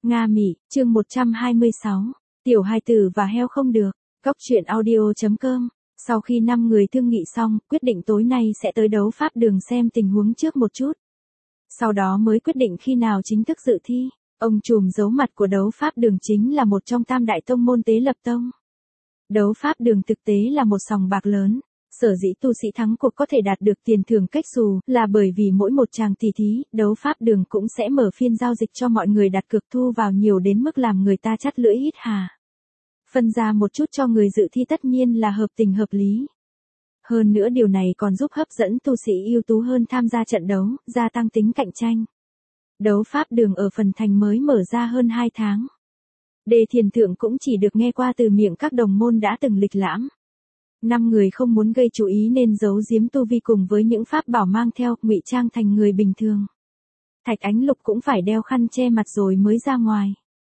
Nga Mỹ, chương 126. Tiểu hài tử và heo không được. Cóc truyện audio.com. Sau khi 5 người thương nghị xong, quyết định tối nay sẽ tới đấu pháp đường xem tình huống trước một chút. Sau đó mới quyết định khi nào chính thức dự thi. Ông trùm giấu mặt của đấu pháp đường chính là một trong tam đại tông môn Tế Lập Tông. Đấu pháp đường thực tế là một sòng bạc lớn. Sở dĩ tu sĩ thắng cuộc có thể đạt được tiền thưởng cách xù là bởi vì mỗi một tràng tỷ thí, đấu pháp đường cũng sẽ mở phiên giao dịch cho mọi người đặt cược thu vào nhiều đến mức làm người ta chắt lưỡi hít hà. Phân ra một chút cho người dự thi tất nhiên là hợp tình hợp lý. Hơn nữa điều này còn giúp hấp dẫn tu sĩ ưu tú hơn tham gia trận đấu, gia tăng tính cạnh tranh. Đấu pháp đường ở phần thành mới mở ra hơn 2 tháng. Đề thiền thượng cũng chỉ được nghe qua từ miệng các đồng môn đã từng lịch lãm. 5 người không muốn gây chú ý nên giấu giếm tu vi cùng với những pháp bảo mang theo, ngụy trang thành người bình thường. Thạch Ánh Lục cũng phải đeo khăn che mặt rồi mới ra ngoài.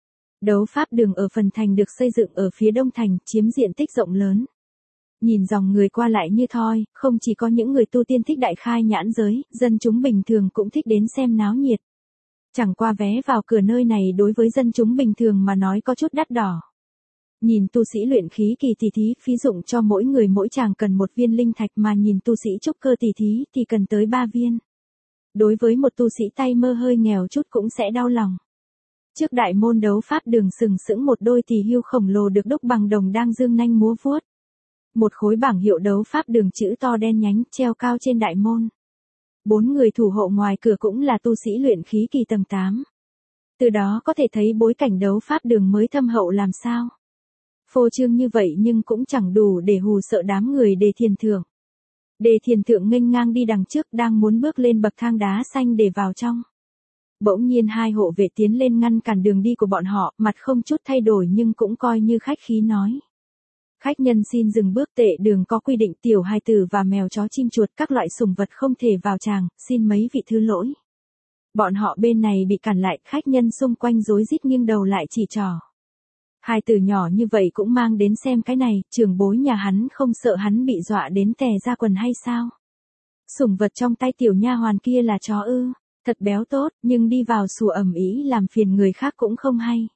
Đấu pháp đường ở phần thành được xây dựng ở phía đông thành, chiếm diện tích rộng lớn. Nhìn dòng người qua lại như thoi, không chỉ có những người tu tiên thích đại khai nhãn giới, dân chúng bình thường cũng thích đến xem náo nhiệt. Chẳng qua vé vào cửa nơi này đối với dân chúng bình thường mà nói có chút đắt đỏ. Nhìn tu sĩ luyện khí kỳ tỷ thí phí dụng cho mỗi người mỗi chàng cần 1 viên linh thạch mà nhìn tu sĩ trúc cơ tỷ thí thì cần tới 3 viên. Đối với một tu sĩ tay mơ hơi nghèo chút cũng sẽ đau lòng. Trước đại môn đấu pháp đường sừng sững một đôi tỳ hưu khổng lồ được đúc bằng đồng đang dương nanh múa vuốt. Một khối bảng hiệu đấu pháp đường chữ to đen nhánh treo cao trên đại môn. 4 người thủ hộ ngoài cửa cũng là tu sĩ luyện khí kỳ tầng 8. Từ đó có thể thấy bối cảnh đấu pháp đường mới thâm hậu làm sao. Phô trương như vậy nhưng cũng chẳng đủ để hù sợ đám người Đề thiền thượng. Đề thiền thượng nghênh ngang đi đằng trước đang muốn bước lên bậc thang đá xanh để vào trong. Bỗng nhiên 2 hộ vệ tiến lên ngăn cản đường đi của bọn họ, mặt không chút thay đổi nhưng cũng coi như khách khí nói. Khách nhân xin dừng bước, tệ đường có quy định tiểu hài tử và mèo chó chim chuột các loại sủng vật không thể vào tràng, xin mấy vị thứ lỗi. Bọn họ bên này bị cản lại, khách nhân xung quanh rối rít nghiêng đầu lại chỉ trỏ. Hài tử nhỏ như vậy cũng mang đến xem cái này, trưởng bối nhà hắn không sợ hắn bị dọa đến tè ra quần hay sao? Sủng vật trong tay tiểu nha hoàn kia là chó ư? Thật béo tốt, nhưng đi vào sủa ầm ĩ làm phiền người khác cũng không hay.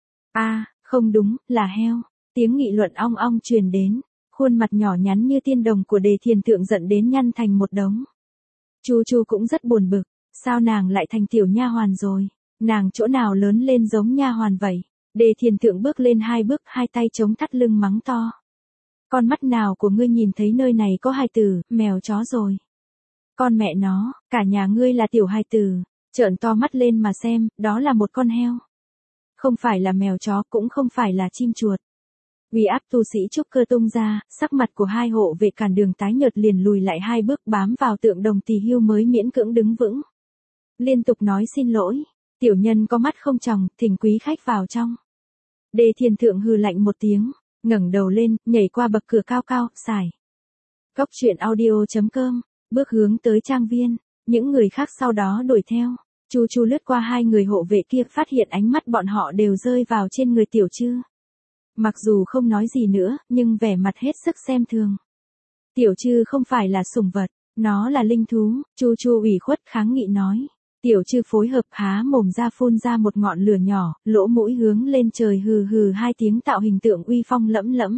Không đúng, là heo. Tiếng nghị luận ong ong truyền đến, khuôn mặt nhỏ nhắn như tiên đồng của Đề thiền thượng giận đến nhăn thành một đống. Chu Chu cũng rất buồn bực, sao nàng lại thành tiểu nha hoàn rồi? Nàng chỗ nào lớn lên giống nha hoàn vậy? Đề thiền thượng bước lên 2 bước, 2 tay chống thắt lưng mắng to. Con mắt nào của ngươi nhìn thấy nơi này có hài tử, mèo chó rồi? Con mẹ nó, cả nhà ngươi là tiểu hài tử, trợn to mắt lên mà xem, đó là một con heo. Không phải là mèo chó, cũng không phải là chim chuột. Uy áp tu sĩ trúc cơ tung ra, sắc mặt của 2 hộ vệ cản đường tái nhợt liền lùi lại 2 bước bám vào tượng đồng tỳ hưu mới miễn cưỡng đứng vững. Liên tục nói xin lỗi, tiểu nhân có mắt không tròng, thỉnh quý khách vào trong. Đề thiền thượng hừ lạnh một tiếng, ngẩng đầu lên, nhảy qua bậc cửa cao cao, xài. Cóc truyện audio.com, bước hướng tới trang viên, những người khác sau đó đuổi theo. Chu Chu lướt qua 2 người hộ vệ kia, phát hiện ánh mắt bọn họ đều rơi vào trên người tiểu Trư. Mặc dù không nói gì nữa, nhưng vẻ mặt hết sức xem thường. Tiểu Trư không phải là sủng vật, nó là linh thú, Chu Chu ủy khuất kháng nghị nói. Tiểu Trư phối hợp há mồm ra phun ra một ngọn lửa nhỏ, lỗ mũi hướng lên trời hừ hừ 2 tiếng tạo hình tượng uy phong lẫm lẫm.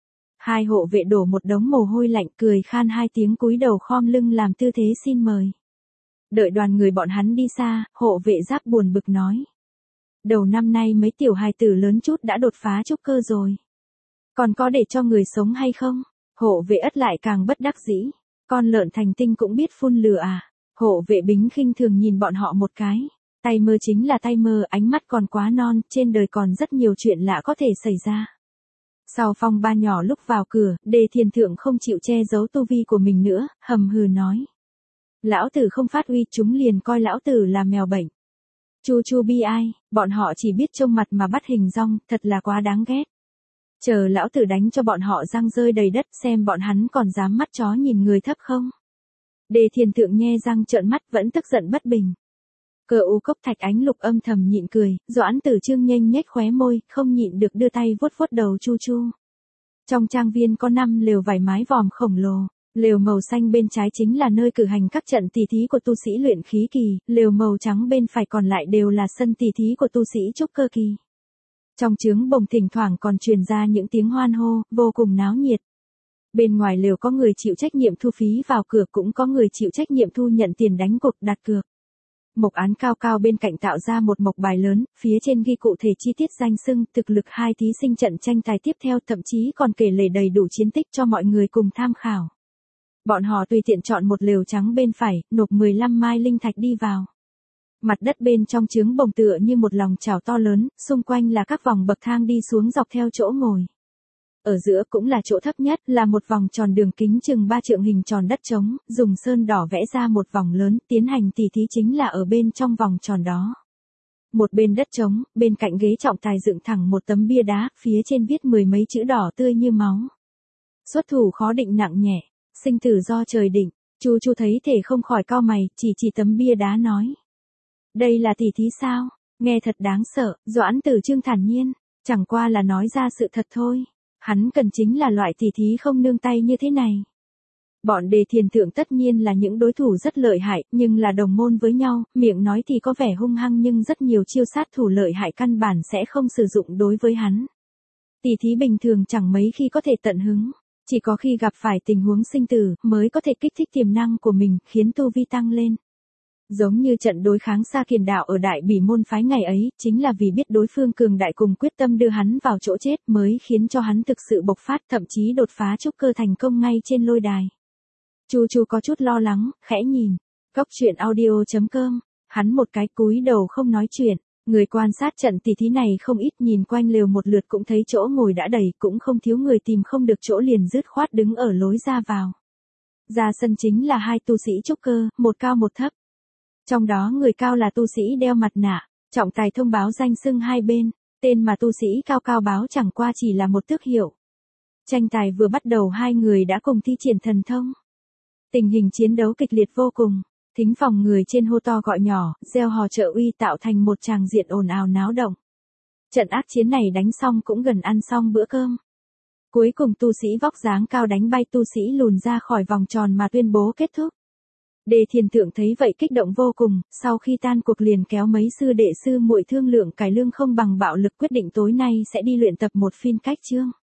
2 hộ vệ đổ một đống mồ hôi lạnh, cười khan 2 tiếng cúi đầu khom lưng làm tư thế xin mời. Đợi đoàn người bọn hắn đi xa, hộ vệ giáp buồn bực nói. Đầu năm nay mấy tiểu hài tử lớn chút đã đột phá trúc cơ rồi. Còn có để cho người sống hay không? Hộ vệ ất lại càng bất đắc dĩ. Con lợn thành tinh cũng biết phun lửa à? Hộ vệ Bính khinh thường nhìn bọn họ một cái. Tay mơ chính là tay mơ, ánh mắt còn quá non, trên đời còn rất nhiều chuyện lạ có thể xảy ra. Sau phong ba nhỏ lúc vào cửa, Đề thiền thượng không chịu che giấu tu vi của mình nữa, hầm hừ nói. Lão tử không phát uy, chúng liền coi lão tử là mèo bệnh. Chu Chu bi ai, bọn họ chỉ biết trông mặt mà bắt hình dong, thật là quá đáng ghét. Chờ lão tử đánh cho bọn họ răng rơi đầy đất xem bọn hắn còn dám mắt chó nhìn người thấp không. Đề thiền thượng nhe răng trợn mắt vẫn tức giận bất bình. Cờ u cốc Thạch Ánh Lục âm thầm nhịn cười, Doãn Tử Trương nhếch nhếch khóe môi, không nhịn được đưa tay vuốt vuốt đầu Chu Chu. Trong trang viên có 5 lều vải mái vòm khổng lồ, Lều màu xanh bên trái chính là nơi cử hành các trận tỷ thí của tu sĩ luyện khí kỳ, lều màu trắng bên phải còn lại đều là sân tỷ thí của tu sĩ trúc cơ kỳ. Trong trướng bồng thỉnh thoảng còn truyền ra những tiếng hoan hô, vô cùng náo nhiệt. Bên ngoài lều có người chịu trách nhiệm thu phí vào cửa, cũng có người chịu trách nhiệm thu nhận tiền đánh cuộc đặt cược. Mộc án cao cao bên cạnh tạo ra một mộc bài lớn, phía trên ghi cụ thể chi tiết danh xưng, thực lực hai thí sinh trận tranh tài tiếp theo, thậm chí còn kể lể đầy đủ chiến tích cho mọi người cùng tham khảo. Bọn họ tùy tiện chọn một lều trắng bên phải, nộp 15 mai linh thạch đi vào. Mặt đất bên trong trướng bồng tựa như một lòng chảo to lớn, xung quanh là các vòng bậc thang đi xuống dọc theo chỗ ngồi. Ở giữa cũng là chỗ thấp nhất, là một vòng tròn đường kính chừng 3 trượng hình tròn đất trống, dùng sơn đỏ vẽ ra một vòng lớn, tiến hành tỷ thí chính là ở bên trong vòng tròn đó. Một bên đất trống, bên cạnh ghế trọng tài dựng thẳng một tấm bia đá, phía trên viết 10 mấy chữ đỏ tươi như máu. Xuất thủ khó định nặng nhẹ, sinh tử do trời định. Chu thấy thể không khỏi cau mày, chỉ tấm bia đá nói. Đây là tỷ thí sao? Nghe thật đáng sợ. Doãn Tử Trương thản nhiên, chẳng qua là nói ra sự thật thôi. Hắn cần chính là loại tỷ thí không nương tay như thế này. Bọn Đề Thiền Thượng tất nhiên là những đối thủ rất lợi hại, nhưng là đồng môn với nhau, miệng nói thì có vẻ hung hăng nhưng rất nhiều chiêu sát thủ lợi hại căn bản sẽ không sử dụng đối với hắn. Tỷ thí bình thường chẳng mấy khi có thể tận hứng, chỉ có khi gặp phải tình huống sinh tử mới có thể kích thích tiềm năng của mình, khiến tu vi tăng lên. Giống như trận đối kháng Sa Kiền Đạo ở Đại Bỉ môn phái ngày ấy, chính là vì biết đối phương cường đại cùng quyết tâm đưa hắn vào chỗ chết mới khiến cho hắn thực sự bộc phát, thậm chí đột phá trúc cơ thành công ngay trên lôi đài. Chu có chút lo lắng, khẽ nhìn. Góc truyện audio.com, hắn một cái cúi đầu không nói chuyện. Người quan sát trận tỷ thí này không ít, nhìn quanh lều một lượt cũng thấy chỗ ngồi đã đầy, cũng không thiếu người tìm không được chỗ liền dứt khoát đứng ở lối ra vào. Ra sân chính là hai tu sĩ trúc cơ, một cao một thấp. Trong đó người cao là tu sĩ đeo mặt nạ, trọng tài thông báo danh xưng hai bên, tên mà tu sĩ cao báo chẳng qua chỉ là một tước hiệu. Tranh tài vừa bắt đầu hai người đã cùng thi triển thần thông. Tình hình chiến đấu kịch liệt vô cùng, thính phòng người trên hô to gọi nhỏ, reo hò trợ uy tạo thành một tràng diện ồn ào náo động. Trận ác chiến này đánh xong cũng gần ăn xong bữa cơm. Cuối cùng tu sĩ vóc dáng cao đánh bay tu sĩ lùn ra khỏi vòng tròn mà tuyên bố kết thúc. Đề Thiền Thượng thấy vậy kích động vô cùng, sau khi tan cuộc liền kéo mấy sư đệ sư muội thương lượng cải lương không bằng bạo lực, quyết định tối nay sẽ đi luyện tập một phiên cách chương.